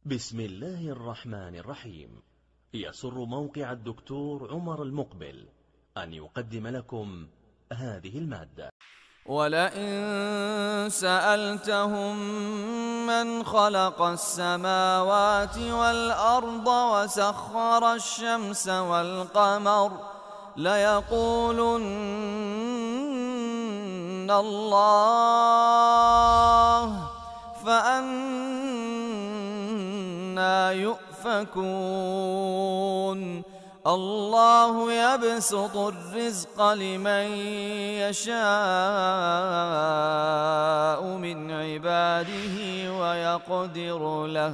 بسم الله الرحمن الرحيم. يسر موقع الدكتور عمر المقبل أن يقدم لكم هذه المادة. ولئن سألتهم من خلق السماوات والأرض وسخر الشمس والقمر ليقولن الله فأنى يؤفكون. الله يبسط الرزق لمن يشاء من عباده ويقدر له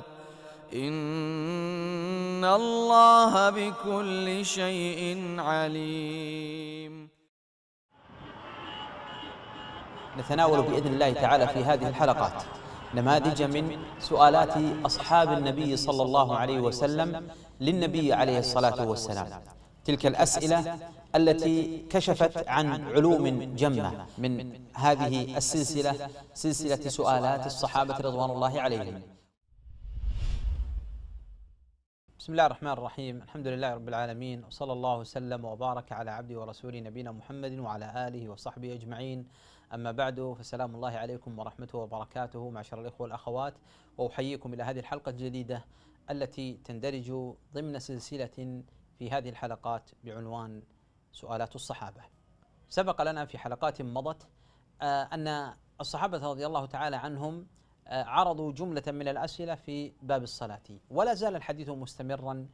إن الله بكل شيء عليم. نتناول بإذن الله تعالى في هذه الحلقات نماذج من سؤالات أصحاب النبي صلى الله عليه وسلم للنبي عليه الصلاة والسلام، تلك الأسئلة التي كشفت عن علوم جمة من هذه السلسلة، سلسلة سؤالات الصحابة رضوان الله عليهم. بسم الله الرحمن الرحيم، الحمد لله رب العالمين، وصلى الله وسلم وبارك على عبده ورسوله نبينا محمد وعلى آله وصحبه أجمعين. أما بعد، فسلام الله عليكم ورحمته وبركاته معشر الإخوة والأخوات، وأحييكم إلى هذه الحلقة الجديدة التي تندرج ضمن سلسلة في هذه الحلقات بعنوان سؤالات الصحابة. سبق لنا في حلقات مضت أن الصحابة رضي الله تعالى عنهم عرضوا جملة من الأسئلة في باب الصلاة، ولا زال الحديث مستمرا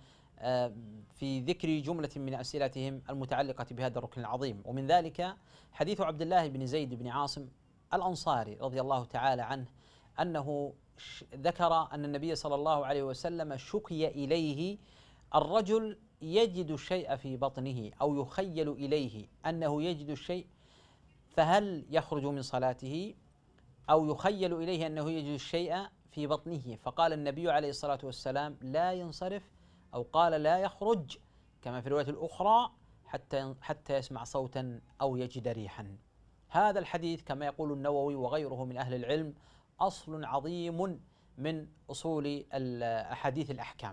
في ذكر جملة من أسئلتهم المتعلقة بهذا الركن العظيم، ومن ذلك حديث عبد الله بن زيد بن عاصم الأنصاري رضي الله تعالى عنه أنه ذكر أن النبي صلى الله عليه وسلم شكي إليه الرجل يجد الشيء في بطنه أو يخيل إليه أنه يجد الشيء، فهل يخرج من صلاته أو يخيل إليه أنه يجد الشيء في بطنه؟ فقال النبي عليه الصلاة والسلام لا ينصرف، أو قال لا يخرج، كما في الرواية الأخرى حتى يسمع صوتا أو يجد ريحا. هذا الحديث كما يقول النووي وغيره من أهل العلم أصل عظيم من أصول أحاديث الأحكام،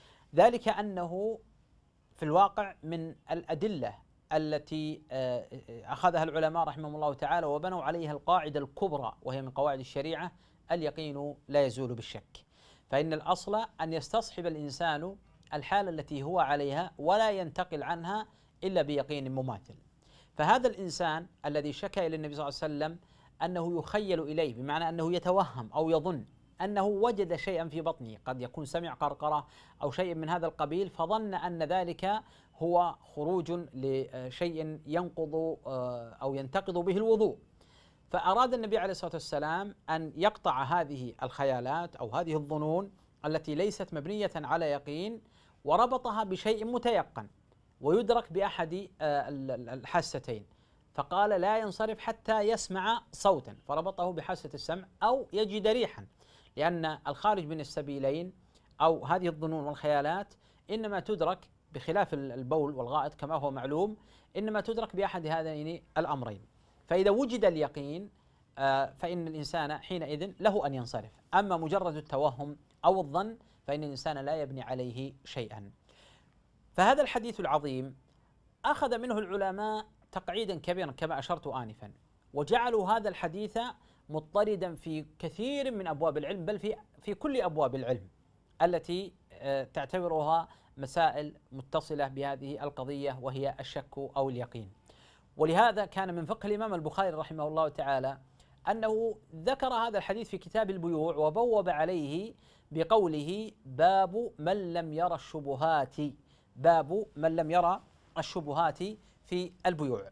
ذلك أنه في الواقع من الأدلة التي أخذها العلماء رحمهم الله تعالى وبنوا عليها القاعدة الكبرى، وهي من قواعد الشريعة: اليقين لا يزول بالشك. فإن الأصل أن يستصحب الإنسان الحالة التي هو عليها ولا ينتقل عنها إلا بيقين مماثل. فهذا الإنسان الذي شكى إلى النبي صلى الله عليه وسلم أنه يخيل إليه، بمعنى أنه يتوهم أو يظن أنه وجد شيئا في بطنه، قد يكون سمع قرقرة أو شيء من هذا القبيل، فظن أن ذلك هو خروج لشيء ينقض أو ينتقض به الوضوء، فأراد النبي عليه الصلاة والسلام أن يقطع هذه الخيالات أو هذه الظنون التي ليست مبنية على يقين، وربطها بشيء متيقن ويدرك بأحد الحاستين، فقال لا ينصرف حتى يسمع صوتا، فربطه بحاسة السمع أو يجد ريحا، لأن الخارج من السبيلين أو هذه الظنون والخيالات إنما تدرك بخلاف البول والغائط كما هو معلوم، إنما تدرك بأحد هذين الأمرين. فإذا وجد اليقين فإن الإنسان حينئذ له أن ينصرف، أما مجرد التوهم أو الظن فإن الإنسان لا يبني عليه شيئا. فهذا الحديث العظيم أخذ منه العلماء تقعيدا كبيرا كما أشرت آنفا، وجعلوا هذا الحديث مضطردا في كثير من أبواب العلم، بل في كل أبواب العلم التي تعتبرها مسائل متصلة بهذه القضية، وهي الشك أو اليقين. ولهذا كان من فقه الإمام البخاري رحمه الله تعالى أنه ذكر هذا الحديث في كتاب البيوع وبوب عليه بقوله: باب من لم يرى الشبهات، باب من لم يرى الشبهات في البيوع.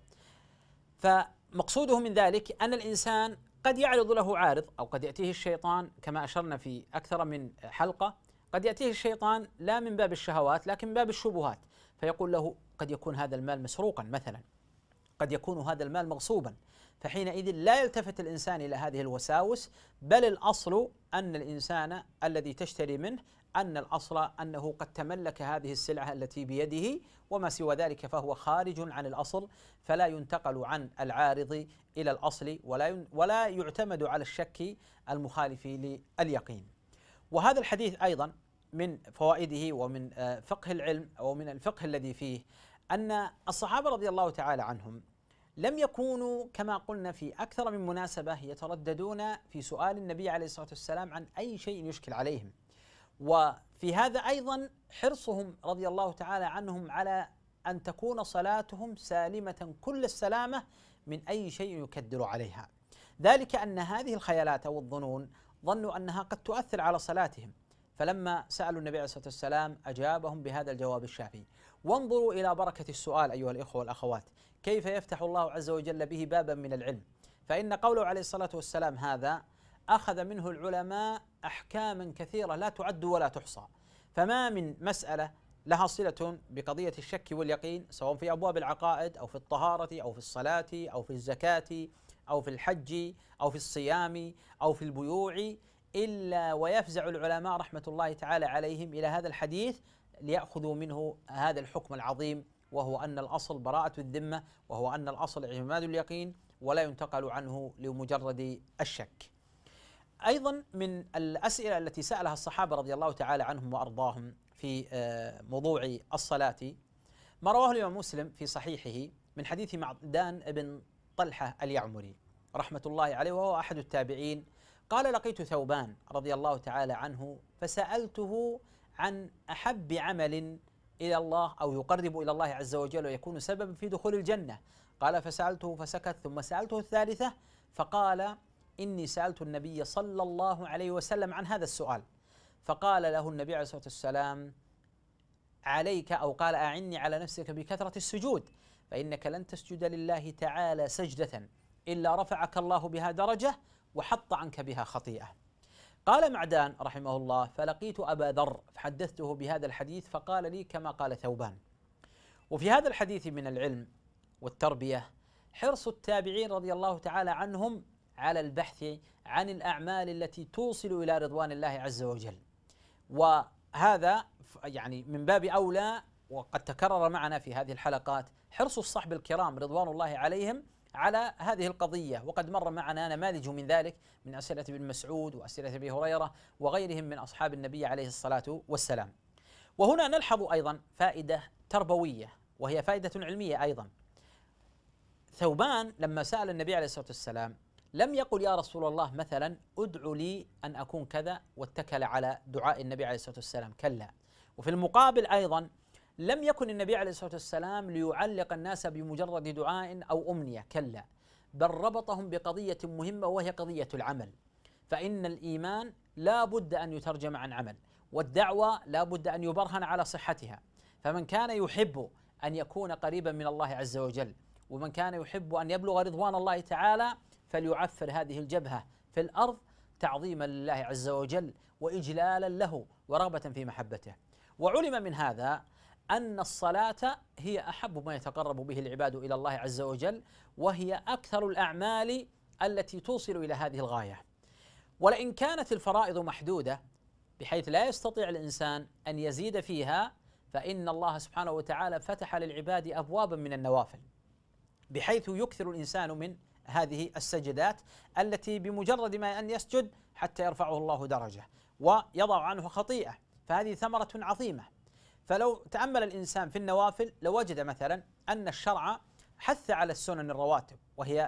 فمقصوده من ذلك أن الإنسان قد يعرض له عارض، أو قد يأتيه الشيطان كما أشرنا في أكثر من حلقة، قد يأتيه الشيطان لا من باب الشهوات لكن من باب الشبهات، فيقول له قد يكون هذا المال مسروقا مثلا، قد يكون هذا المال مغصوبا، فحينئذ لا يلتفت الإنسان إلى هذه الوساوس، بل الأصل أن الإنسان الذي تشتري منه أن الأصل أنه قد تملك هذه السلعة التي بيده، وما سوى ذلك فهو خارج عن الأصل، فلا ينتقل عن العارض إلى الأصل ولا يعتمد على الشك المخالف لليقين. وهذا الحديث أيضا من فوائده ومن فقه العلم أو من الفقه الذي فيه أن الصحابة رضي الله تعالى عنهم لم يكونوا كما قلنا في أكثر من مناسبة يترددون في سؤال النبي عليه الصلاة والسلام عن أي شيء يشكل عليهم. وفي هذا أيضا حرصهم رضي الله تعالى عنهم على أن تكون صلاتهم سالمة كل السلامة من أي شيء يكدر عليها، ذلك أن هذه الخيالات أو الظنون ظنوا أنها قد تؤثر على صلاتهم، فلما سألوا النبي عليه الصلاة والسلام أجابهم بهذا الجواب الشافي. وانظروا إلى بركة السؤال أيها الإخوة والأخوات، كيف يفتح الله عز وجل به بابا من العلم. فإن قوله عليه الصلاة والسلام هذا أخذ منه العلماء أحكاما كثيرة لا تعد ولا تحصى، فما من مسألة لها صلة بقضية الشك واليقين، سواء في أبواب العقائد أو في الطهارة أو في الصلاة أو في الزكاة أو في الحج أو في الصيام أو في البيوع، إلا ويفزع العلماء رحمة الله تعالى عليهم إلى هذا الحديث ليأخذوا منه هذا الحكم العظيم، وهو أن الأصل براءة الذمة، وهو أن الأصل اعتماد اليقين ولا ينتقل عنه لمجرد الشك. أيضا من الأسئلة التي سألها الصحابة رضي الله تعالى عنهم وأرضاهم في موضوع الصلاة ما رواه الإمام مسلم في صحيحه من حديث معدان بن طلحة اليعمري رحمة الله عليه، وهو أحد التابعين، قال: لقيت ثوبان رضي الله تعالى عنه فسألته عن أحب عمل إلى الله أو يقرب إلى الله عز وجل ويكون سببا في دخول الجنة. قال: فسألته فسكت، ثم سألته الثالثة فقال: إني سألت النبي صلى الله عليه وسلم عن هذا السؤال، فقال له النبي عليه الصلاة والسلام: عليك، أو قال: أعني على نفسك بكثرة السجود، فإنك لن تسجد لله تعالى سجدة إلا رفعك الله بها درجة وحط عنك بها خطيئة. قال معدان رحمه الله: فلقيت أبا ذر فحدثته بهذا الحديث فقال لي كما قال ثوبان. وفي هذا الحديث من العلم والتربية حرص التابعين رضي الله تعالى عنهم على البحث عن الأعمال التي توصل إلى رضوان الله عز وجل، وهذا يعني من باب أولى وقد تكرر معنا في هذه الحلقات حرص الصحب الكرام رضوان الله عليهم على هذه القضية، وقد مر معنا نماذج من ذلك من أسئلة ابن مسعود وأسئلة أبي هريرة وغيرهم من أصحاب النبي عليه الصلاة والسلام. وهنا نلحظ أيضا فائدة تربوية وهي فائدة علمية أيضا. ثوبان لما سأل النبي عليه الصلاة والسلام لم يقل: يا رسول الله مثلا ادع لي أن أكون كذا واتكل على دعاء النبي عليه الصلاة والسلام، كلا. وفي المقابل أيضا لم يكن النبي عليه الصلاة والسلام ليعلق الناس بمجرد دعاء أو أمنية، كلا، بل ربطهم بقضية مهمة وهي قضية العمل. فإن الإيمان لا بد أن يترجم عن عمل، والدعوة لا بد أن يبرهن على صحتها. فمن كان يحب أن يكون قريبا من الله عز وجل، ومن كان يحب أن يبلغ رضوان الله تعالى، فليعفر هذه الجبهة في الأرض تعظيما لله عز وجل وإجلالا له ورغبة في محبته. وعلم من هذا أن الصلاة هي أحب ما يتقرب به العباد إلى الله عز وجل، وهي أكثر الأعمال التي توصل إلى هذه الغاية. ولئن كانت الفرائض محدودة بحيث لا يستطيع الإنسان أن يزيد فيها، فإن الله سبحانه وتعالى فتح للعباد أبوابا من النوافل بحيث يكثر الإنسان من هذه السجدات التي بمجرد ما أن يسجد حتى يرفعه الله درجة ويضع عنه خطيئة، فهذه ثمرة عظيمة. فلو تأمل الإنسان في النوافل لوجد مثلا أن الشرع حث على السنن الرواتب وهي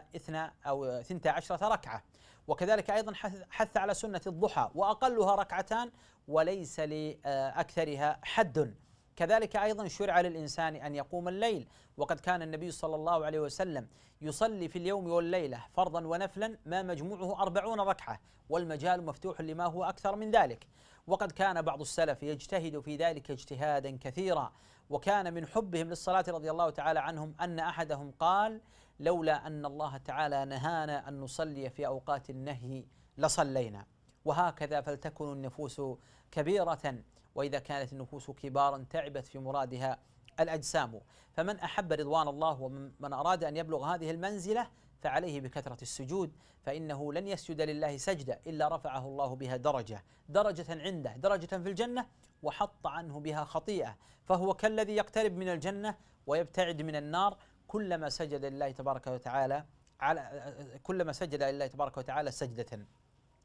12 ركعة، وكذلك أيضا حث على سنة الضحى وأقلها ركعتان وليس لأكثرها حد. كذلك أيضا شرع للإنسان أن يقوم الليل، وقد كان النبي صلى الله عليه وسلم يصلي في اليوم والليلة فرضا ونفلا ما مجموعه 40 ركعة، والمجال مفتوح لما هو أكثر من ذلك. وقد كان بعض السلف يجتهد في ذلك اجتهادا كثيرا، وكان من حبهم للصلاة رضي الله تعالى عنهم أن أحدهم قال: لولا أن الله تعالى نهانا أن نصلي في أوقات النهي لصلينا. وهكذا فلتكن النفوس كبيرة، وإذا كانت النفوس كبارا تعبت في مرادها الأجسام. فمن أحب رضوان الله ومن أراد أن يبلغ هذه المنزلة فعليه بكثرة السجود، فإنه لن يسجد لله سجدة إلا رفعه الله بها درجة عنده، درجة في الجنة، وحط عنه بها خطيئة، فهو كالذي يقترب من الجنة ويبتعد من النار كلما سجد لله تبارك وتعالى سجدة.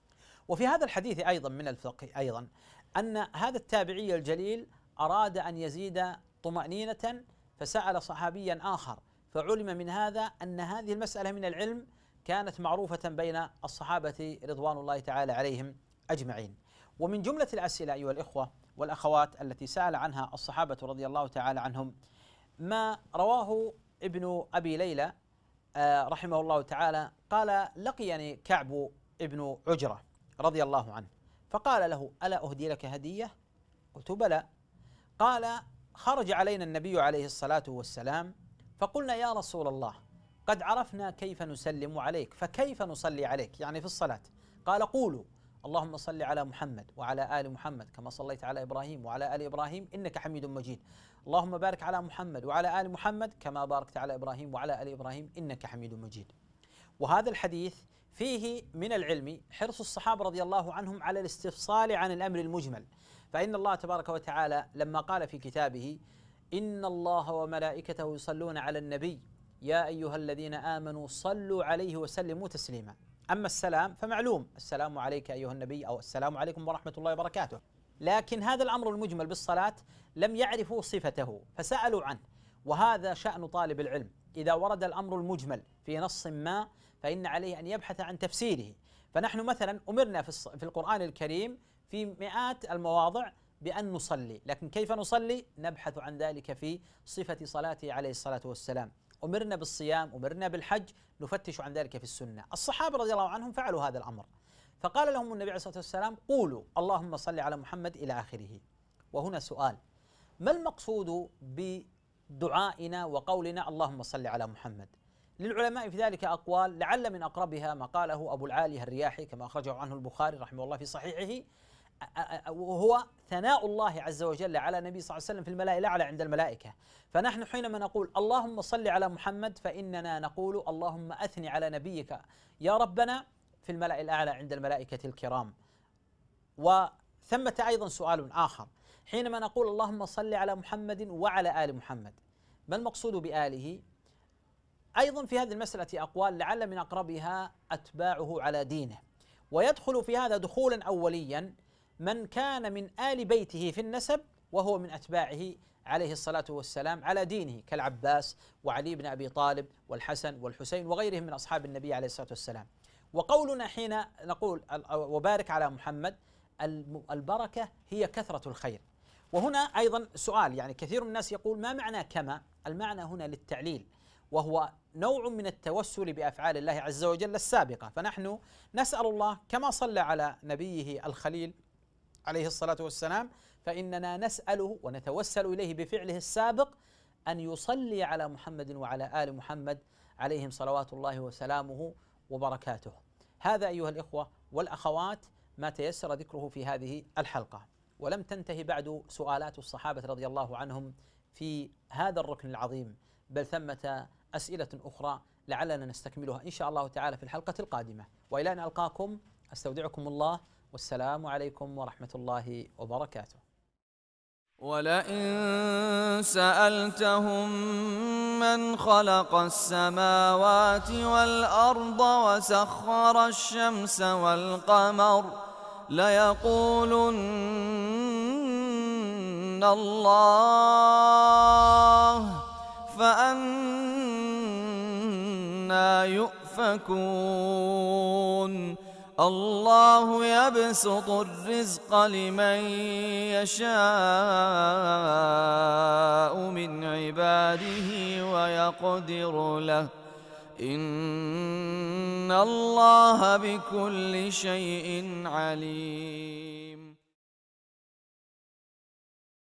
وفي هذا الحديث أيضا من الفقه أيضا أن هذا التابعي الجليل أراد أن يزيد طمأنينة فسأل صحابيا آخر، فعلم من هذا أن هذه المسألة من العلم كانت معروفة بين الصحابة رضوان الله تعالى عليهم أجمعين. ومن جملة الأسئلة أيها الإخوة والأخوات التي سأل عنها الصحابة رضي الله تعالى عنهم ما رواه ابن أبي ليلى رحمه الله تعالى قال: لقيني كعب ابن عجرة رضي الله عنه فقال له: ألا أهدي لك هدية؟ قلت: بلى. قال: خرج علينا النبي عليه الصلاة والسلام فقلنا: يا رسول الله، قد عرفنا كيف نسلم عليك، فكيف نصلي عليك يعني في الصلاة؟ قال: قولوا اللهم صل على محمد وعلى آل محمد كما صليت على إبراهيم وعلى آل إبراهيم إنك حميد مجيد، اللهم بارك على محمد وعلى آل محمد كما باركت على إبراهيم وعلى آل إبراهيم إنك حميد مجيد. وهذا الحديث فيه من العلم حرص الصحابة رضي الله عنهم على الاستفصال عن الأمر المجمل، فإن الله تبارك وتعالى لما قال في كتابه: إن الله وملائكته يصلون على النبي يا أيها الذين آمنوا صلوا عليه وسلموا تسليما. أما السلام فمعلوم: السلام عليك أيها النبي، أو السلام عليكم ورحمة الله وبركاته. لكن هذا الأمر المجمل بالصلاة لم يعرفوا صفته فسألوا عنه، وهذا شأن طالب العلم، إذا ورد الأمر المجمل في نص ما فإن عليه أن يبحث عن تفسيره. فنحن مثلا أمرنا في القرآن الكريم في مئات المواضع بأن نصلي، لكن كيف نصلي؟ نبحث عن ذلك في صفة صلاته عليه الصلاة والسلام. أمرنا بالصيام، أمرنا بالحج، نفتش عن ذلك في السنة. الصحابة رضي الله عنهم فعلوا هذا الأمر، فقال لهم النبي عليه الصلاة والسلام: قولوا اللهم صل على محمد إلى آخره. وهنا سؤال: ما المقصود بدعائنا وقولنا اللهم صل على محمد؟ للعلماء في ذلك أقوال، لعل من أقربها ما قاله أبو العالي الرياحي كما أخرجه عنه البخاري رحمه الله في صحيحه، وهو ثناء الله عز وجل على النبي صلى الله عليه وسلم في الملأ الأعلى عند الملائكة. فنحن حينما نقول اللهم صل على محمد فإننا نقول اللهم أثني على نبيك يا ربنا في الملأ الأعلى عند الملائكة الكرام. وثمة أيضا سؤال آخر: حينما نقول اللهم صل على محمد وعلى آل محمد، ما المقصود بآله؟ أيضا في هذه المسألة أقوال، لعل من أقربها أتباعه على دينه، ويدخل في هذا دخولا أوليا من كان من آل بيته في النسب وهو من أتباعه عليه الصلاة والسلام على دينه، كالعباس وعلي بن أبي طالب والحسن والحسين وغيرهم من أصحاب النبي عليه الصلاة والسلام. وقولنا حين نقول وبارك على محمد، البركة هي كثرة الخير. وهنا أيضا سؤال، يعني كثير من الناس يقول: ما معنى كما؟ المعنى هنا للتعليل، وهو نوع من التوسل بأفعال الله عز وجل السابقة. فنحن نسأل الله كما صلى على نبيه الخليل عليه الصلاة والسلام، فإننا نسأله ونتوسل إليه بفعله السابق أن يصلي على محمد وعلى آل محمد عليهم صلوات الله وسلامه وبركاته. هذا أيها الإخوة والأخوات ما تيسر ذكره في هذه الحلقة، ولم تنتهي بعد سؤالات الصحابة رضي الله عنهم في هذا الركن العظيم، بل ثمة أسئلة أخرى لعلنا نستكملها إن شاء الله تعالى في الحلقة القادمة. وإلى أن ألقاكم أستودعكم الله، والسلام عليكم ورحمة الله وبركاته. ولئن سألتهم من خلق السماوات والأرض وسخر الشمس والقمر ليقولن الله، فأنى يؤفكون. الله يبسط الرزق لمن يشاء من عباده ويقدر له، إن الله بكل شيء عليم.